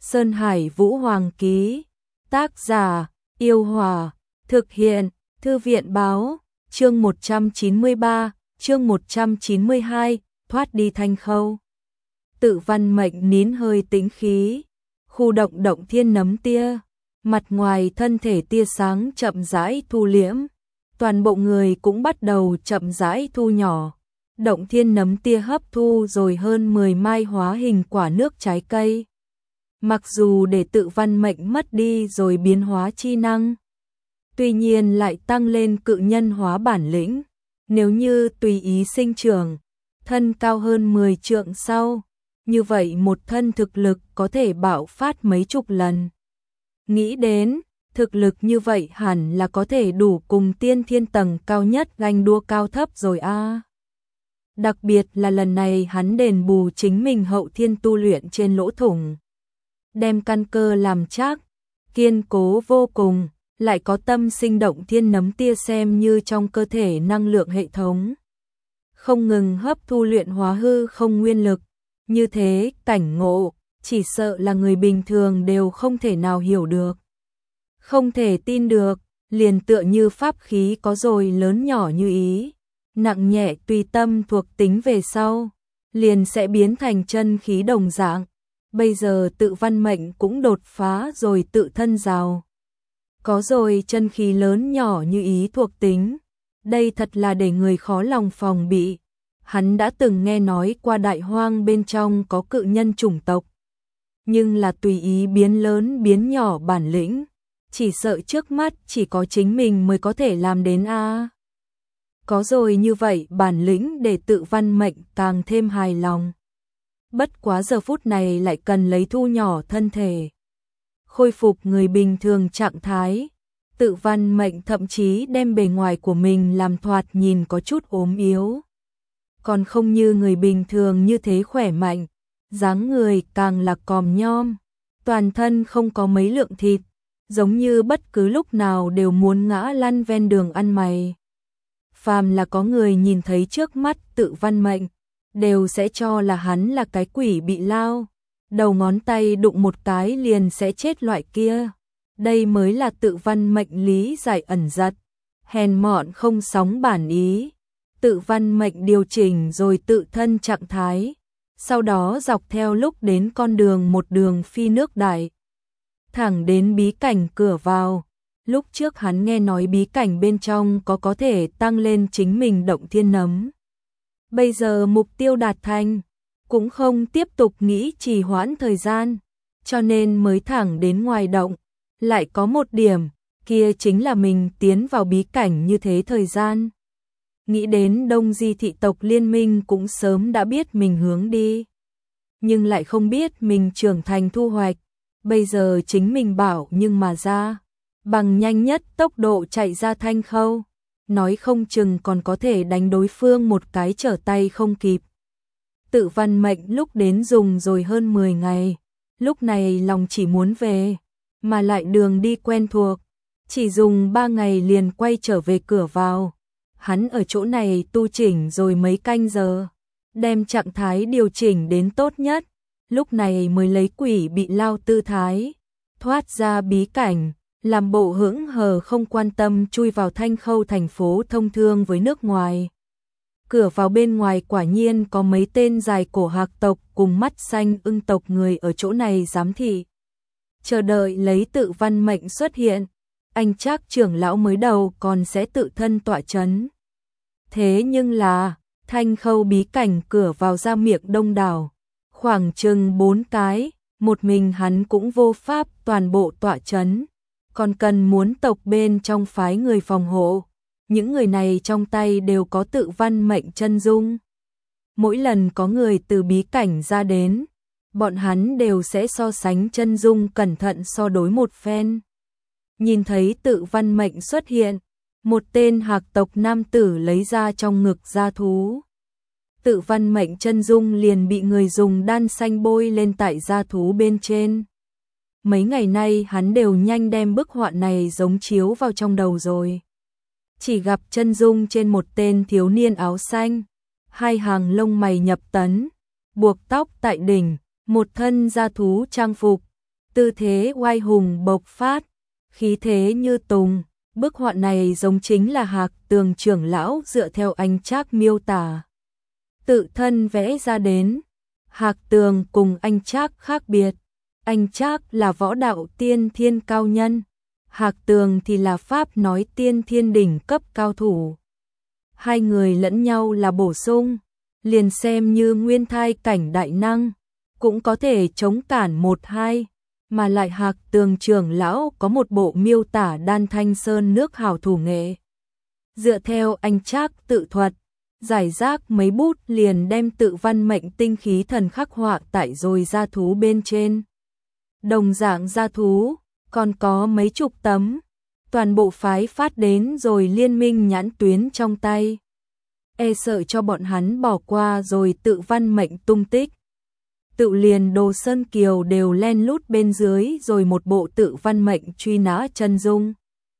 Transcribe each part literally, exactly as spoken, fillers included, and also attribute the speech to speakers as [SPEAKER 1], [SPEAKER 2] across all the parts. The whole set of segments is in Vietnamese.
[SPEAKER 1] Sơn Hải Vũ Hoàng ký. Tác giả: Yêu Hòa. Thực hiện: Thư viện báo. Chương một trăm chín mươi ba, chương một trăm chín mươi hai, thoát đi Thanh Khâu. Tự Văn Mệnh nín hơi tĩnh khí, khu động động thiên nấm tia, mặt ngoài thân thể tia sáng chậm rãi thu liễm, toàn bộ người cũng bắt đầu chậm rãi thu nhỏ. Động thiên nấm tia hấp thu rồi hơn mười mai hóa hình quả nước trái cây. Mặc dù để Tự Văn Mệnh mất đi rồi biến hóa chi năng, tuy nhiên lại tăng lên cự nhân hóa bản lĩnh. Nếu như tùy ý sinh trưởng, thân cao hơn mười trượng sau, như vậy một thân thực lực có thể bạo phát mấy chục lần. Nghĩ đến, thực lực như vậy hẳn là có thể đủ cùng tiên thiên tầng cao nhất ganh đua cao thấp rồi a. À. Đặc biệt là lần này hắn đền bù chính mình hậu thiên tu luyện trên lỗ thủng, đem căn cơ làm chắc, kiên cố vô cùng, lại có tâm sinh động thiên nấm tia xem như trong cơ thể năng lượng hệ thống, không ngừng hấp thu luyện hóa hư không nguyên lực. Như thế cảnh ngộ, chỉ sợ là người bình thường đều không thể nào hiểu được, không thể tin được, liền tựa như pháp khí có rồi lớn nhỏ như ý, nặng nhẹ tùy tâm thuộc tính về sau, liền sẽ biến thành chân khí đồng dạng. Bây giờ Tự Văn Mệnh cũng đột phá rồi tự thân giàu, có rồi chân khí lớn nhỏ như ý thuộc tính, đây thật là để người khó lòng phòng bị. Hắn đã từng nghe nói qua đại hoang bên trong có cự nhân chủng tộc, nhưng là tùy ý biến lớn biến nhỏ bản lĩnh, chỉ sợ trước mắt chỉ có chính mình mới có thể làm đến a. À. Có rồi như vậy bản lĩnh để Tự Văn Mệnh càng thêm hài lòng. Bất quá giờ phút này lại cần lấy thu nhỏ thân thể, khôi phục người bình thường trạng thái. Tự Văn Mệnh thậm chí đem bề ngoài của mình làm thoạt nhìn có chút ốm yếu, còn không như người bình thường như thế khỏe mạnh, dáng người càng là còm nhom, toàn thân không có mấy lượng thịt, giống như bất cứ lúc nào đều muốn ngã lăn ven đường ăn mày. Phàm là có người nhìn thấy trước mắt Tự Văn Mệnh, đều sẽ cho là hắn là cái quỷ bị lao, đầu ngón tay đụng một cái liền sẽ chết loại kia. Đây mới là Tự Văn Mệnh lý giải ẩn giật, hèn mọn không sóng bản ý. Tự Văn Mệnh điều chỉnh rồi tự thân trạng thái, sau đó dọc theo lúc đến con đường một đường phi nước đại, thẳng đến bí cảnh cửa vào. Lúc trước hắn nghe nói bí cảnh bên trong có có thể tăng lên chính mình động thiên nấm. Bây giờ mục tiêu đạt thành, cũng không tiếp tục nghĩ trì hoãn thời gian, cho nên mới thẳng đến ngoài động. Lại có một điểm, kia chính là mình tiến vào bí cảnh như thế thời gian. Nghĩ đến Đông Di thị tộc liên minh cũng sớm đã biết mình hướng đi, nhưng lại không biết mình trưởng thành thu hoạch. Bây giờ chính mình bảo nhưng mà ra, bằng nhanh nhất tốc độ chạy ra Thanh Khâu, nói không chừng còn có thể đánh đối phương một cái trở tay không kịp. Tự Văn Mệnh lúc đến dùng rồi hơn mười ngày, lúc này lòng chỉ muốn về, mà lại đường đi quen thuộc, chỉ dùng ba ngày liền quay trở về cửa vào. Hắn ở chỗ này tu chỉnh rồi mấy canh giờ, đem trạng thái điều chỉnh đến tốt nhất, lúc này mới lấy quỷ bị lao tư thái, thoát ra bí cảnh, làm bộ hững hờ không quan tâm chui vào Thanh Khâu thành phố thông thương với nước ngoài. Cửa vào bên ngoài quả nhiên có mấy tên dài cổ hạc tộc cùng mắt xanh ưng tộc người ở chỗ này giám thị, chờ đợi lấy Tự Văn Mệnh xuất hiện. Anh Trác trưởng lão mới đầu còn sẽ tự thân tọa chấn. Thế nhưng là, Thanh Khâu bí cảnh cửa vào ra miệng đông đảo, khoảng chừng bốn cái, một mình hắn cũng vô pháp toàn bộ tọa chấn, còn cần muốn tộc bên trong phái người phòng hộ. Những người này trong tay đều có Tự Văn Mệnh chân dung. Mỗi lần có người từ bí cảnh ra đến, bọn hắn đều sẽ so sánh chân dung cẩn thận so đối một phen. Nhìn thấy Tự Văn Mệnh xuất hiện, một tên hạc tộc nam tử lấy ra trong ngực gia thú. Tự Văn Mệnh chân dung liền bị người dùng đan xanh bôi lên tại gia thú bên trên. Mấy ngày nay hắn đều nhanh đem bức họa này giống chiếu vào trong đầu rồi. Chỉ gặp chân dung trên một tên thiếu niên áo xanh, hai hàng lông mày nhập tấn, buộc tóc tại đỉnh, một thân gia thú trang phục, tư thế oai hùng bộc phát, khí thế như tùng. Bức họa này giống chính là Hạc Tường trưởng lão dựa theo anh Trác miêu tả tự thân vẽ ra đến. Hạc Tường cùng anh Trác khác biệt, anh Trác là võ đạo tiên thiên cao nhân, Hạc Tường thì là pháp nói tiên thiên đỉnh cấp cao thủ. Hai người lẫn nhau là bổ sung, liền xem như nguyên thai cảnh đại năng, cũng có thể chống cản một hai, mà lại Hạc Tường trưởng lão có một bộ miêu tả đan thanh sơn nước hảo thủ nghệ. Dựa theo anh Trác tự thuật, giải rác mấy bút liền đem tự văn mệnh tinh khí thần khắc họa tại rồi gia thú bên trên. Đồng dạng gia thú, còn có mấy chục tấm, toàn bộ phái phát đến rồi liên minh nhãn tuyến trong tay. E sợ cho bọn hắn bỏ qua rồi tự văn mệnh tung tích. Tự liền Đồ Sơn Kiều đều len lút bên dưới rồi một bộ tự văn mệnh truy nã chân dung.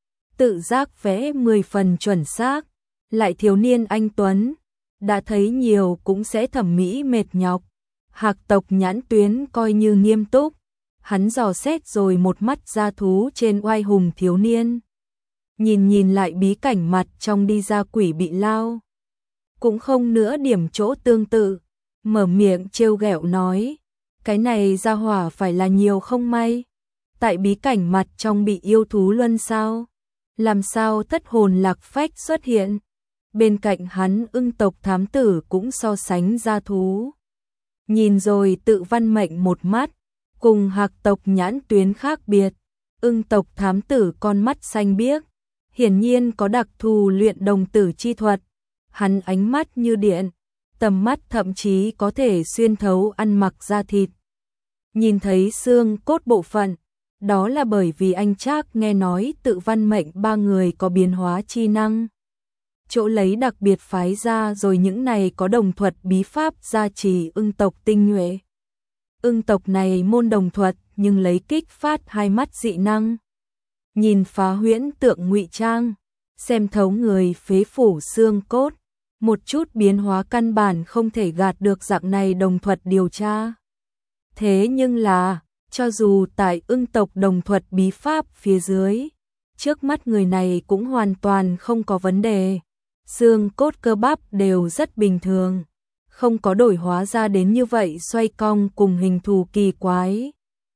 [SPEAKER 1] Tự giác vẽ mười phần chuẩn xác, lại thiếu niên anh Tuấn, đã thấy nhiều cũng sẽ thẩm mỹ mệt nhọc. Hạc tộc nhãn tuyến coi như nghiêm túc, hắn dò xét rồi một mắt ra thú trên oai hùng thiếu niên. Nhìn nhìn lại bí cảnh mặt trong đi ra quỷ bị lao. Cũng không nữa điểm chỗ tương tự, mở miệng trêu ghẹo nói, cái này ra hỏa phải là nhiều không may. Tại bí cảnh mặt trong bị yêu thú luân sao? Làm sao thất hồn lạc phách xuất hiện? Bên cạnh hắn ưng tộc thám tử cũng so sánh ra thú. Nhìn rồi tự văn mệnh một mắt, cùng Hạc tộc nhãn tuyến khác biệt. Ưng tộc thám tử con mắt xanh biếc, hiển nhiên có đặc thù luyện đồng tử chi thuật. Hắn ánh mắt như điện, tầm mắt thậm chí có thể xuyên thấu ăn mặc da thịt. Nhìn thấy xương cốt bộ phận, đó là bởi vì anh Trác nghe nói tự văn mệnh ba người có biến hóa chi năng. Chỗ lấy đặc biệt phái ra rồi những này có đồng thuật bí pháp gia trì ưng tộc tinh nhuệ. Ưng tộc này môn đồng thuật nhưng lấy kích phát hai mắt dị năng. Nhìn phá huyễn tượng ngụy trang, xem thấu người phế phủ xương cốt, một chút biến hóa căn bản không thể gạt được dạng này đồng thuật điều tra. Thế nhưng là, cho dù tại ưng tộc đồng thuật bí pháp phía dưới, trước mắt người này cũng hoàn toàn không có vấn đề. Xương cốt cơ bắp đều rất bình thường, không có đổi hóa ra đến như vậy xoay cong cùng hình thù kỳ quái.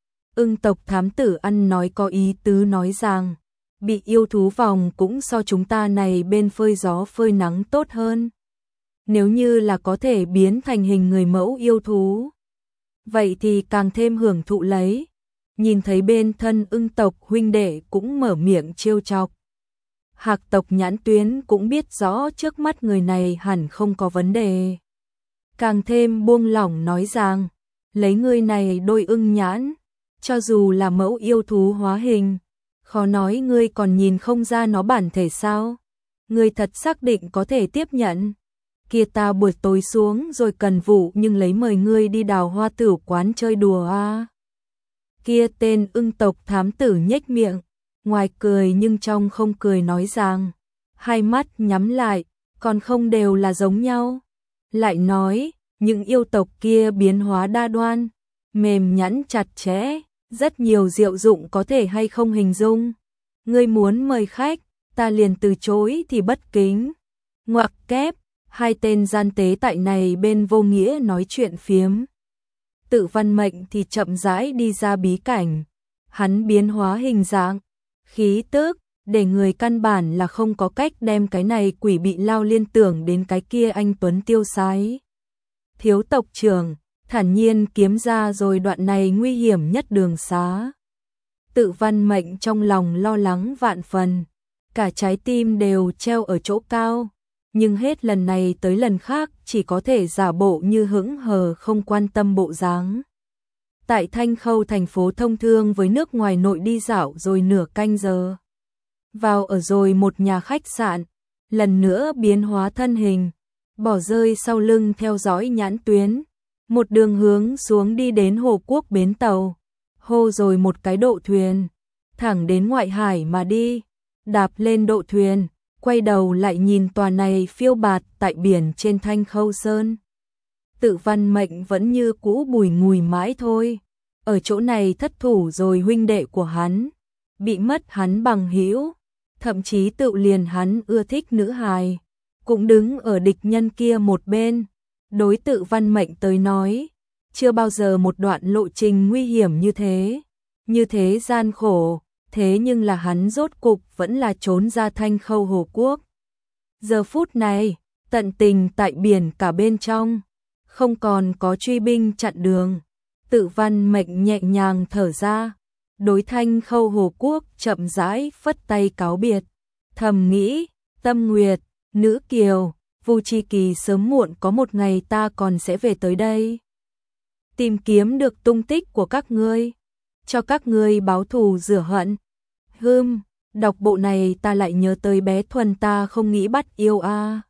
[SPEAKER 1] Ưng tộc thám tử ăn nói có ý tứ nói rằng, bị yêu thú vòng cũng so chúng ta này bên phơi gió phơi nắng tốt hơn. Nếu như là có thể biến thành hình người mẫu yêu thú, vậy thì càng thêm hưởng thụ lấy. Nhìn thấy bên thân ưng tộc huynh đệ cũng mở miệng trêu chọc. Hạc tộc nhãn tuyến cũng biết rõ trước mắt người này hẳn không có vấn đề. Càng thêm buông lỏng nói rằng, lấy người này đôi ưng nhãn, cho dù là mẫu yêu thú hóa hình, khó nói ngươi còn nhìn không ra nó bản thể sao. Ngươi thật xác định có thể tiếp nhận. Kia ta buổi tối xuống rồi cần vụ nhưng lấy mời ngươi đi đào hoa tửu quán chơi đùa à. Kia tên ưng tộc thám tử nhếch miệng, ngoài cười nhưng trong không cười nói rằng, hai mắt nhắm lại, còn không đều là giống nhau. Lại nói, những yêu tộc kia biến hóa đa đoan, mềm nhẵn chặt chẽ, rất nhiều diệu dụng có thể hay không hình dung. Ngươi muốn mời khách, ta liền từ chối thì bất kính. Ngoặc kép, hai tên gian tế tại này bên vô nghĩa nói chuyện phiếm. Tự văn mệnh thì chậm rãi đi ra bí cảnh. Hắn biến hóa hình dạng, khí tức, để người căn bản là không có cách đem cái này quỷ bị lao liên tưởng đến cái kia anh Tuấn tiêu sái. Thiếu tộc trưởng, thản nhiên kiếm ra rồi đoạn này nguy hiểm nhất đường xá. Tự văn mệnh trong lòng lo lắng vạn phần, cả trái tim đều treo ở chỗ cao, nhưng hết lần này tới lần khác chỉ có thể giả bộ như hững hờ không quan tâm bộ dáng. Tại Thanh Khâu thành phố thông thương với nước ngoài nội đi dạo rồi nửa canh giờ. Vào ở rồi một nhà khách sạn, lần nữa biến hóa thân hình, bỏ rơi sau lưng theo dõi nhãn tuyến, một đường hướng xuống đi đến Hồ Quốc bến tàu, hô rồi một cái độ thuyền, thẳng đến ngoại hải mà đi, đạp lên độ thuyền, quay đầu lại nhìn tòa này phiêu bạt tại biển trên Thanh Khâu Sơn. Tự văn mệnh vẫn như cũ bùi ngùi mãi thôi, ở chỗ này thất thủ rồi huynh đệ của hắn, bị mất hắn bằng hữu, thậm chí tự liền hắn ưa thích nữ hài, cũng đứng ở địch nhân kia một bên. Đối Tự Văn Mệnh tới nói, chưa bao giờ một đoạn lộ trình nguy hiểm như thế, như thế gian khổ, thế nhưng là hắn rốt cục vẫn là trốn ra Thanh Khâu Hồ Quốc. Giờ phút này, tận tình tại biển cả bên trong, không còn có truy binh chặn đường. Tự Văn Mệnh nhẹ nhàng thở ra, đối Thanh Khâu Hồ Quốc chậm rãi phất tay cáo biệt, thầm nghĩ, Tâm Nguyệt, Nữ Kiều, Vu Chi Kỳ sớm muộn có một ngày ta còn sẽ về tới đây. Tìm kiếm được tung tích của các ngươi, cho các ngươi báo thù rửa hận. Hừm, đọc bộ này ta lại nhớ tới bé Thuần ta không nghĩ bắt yêu a. À.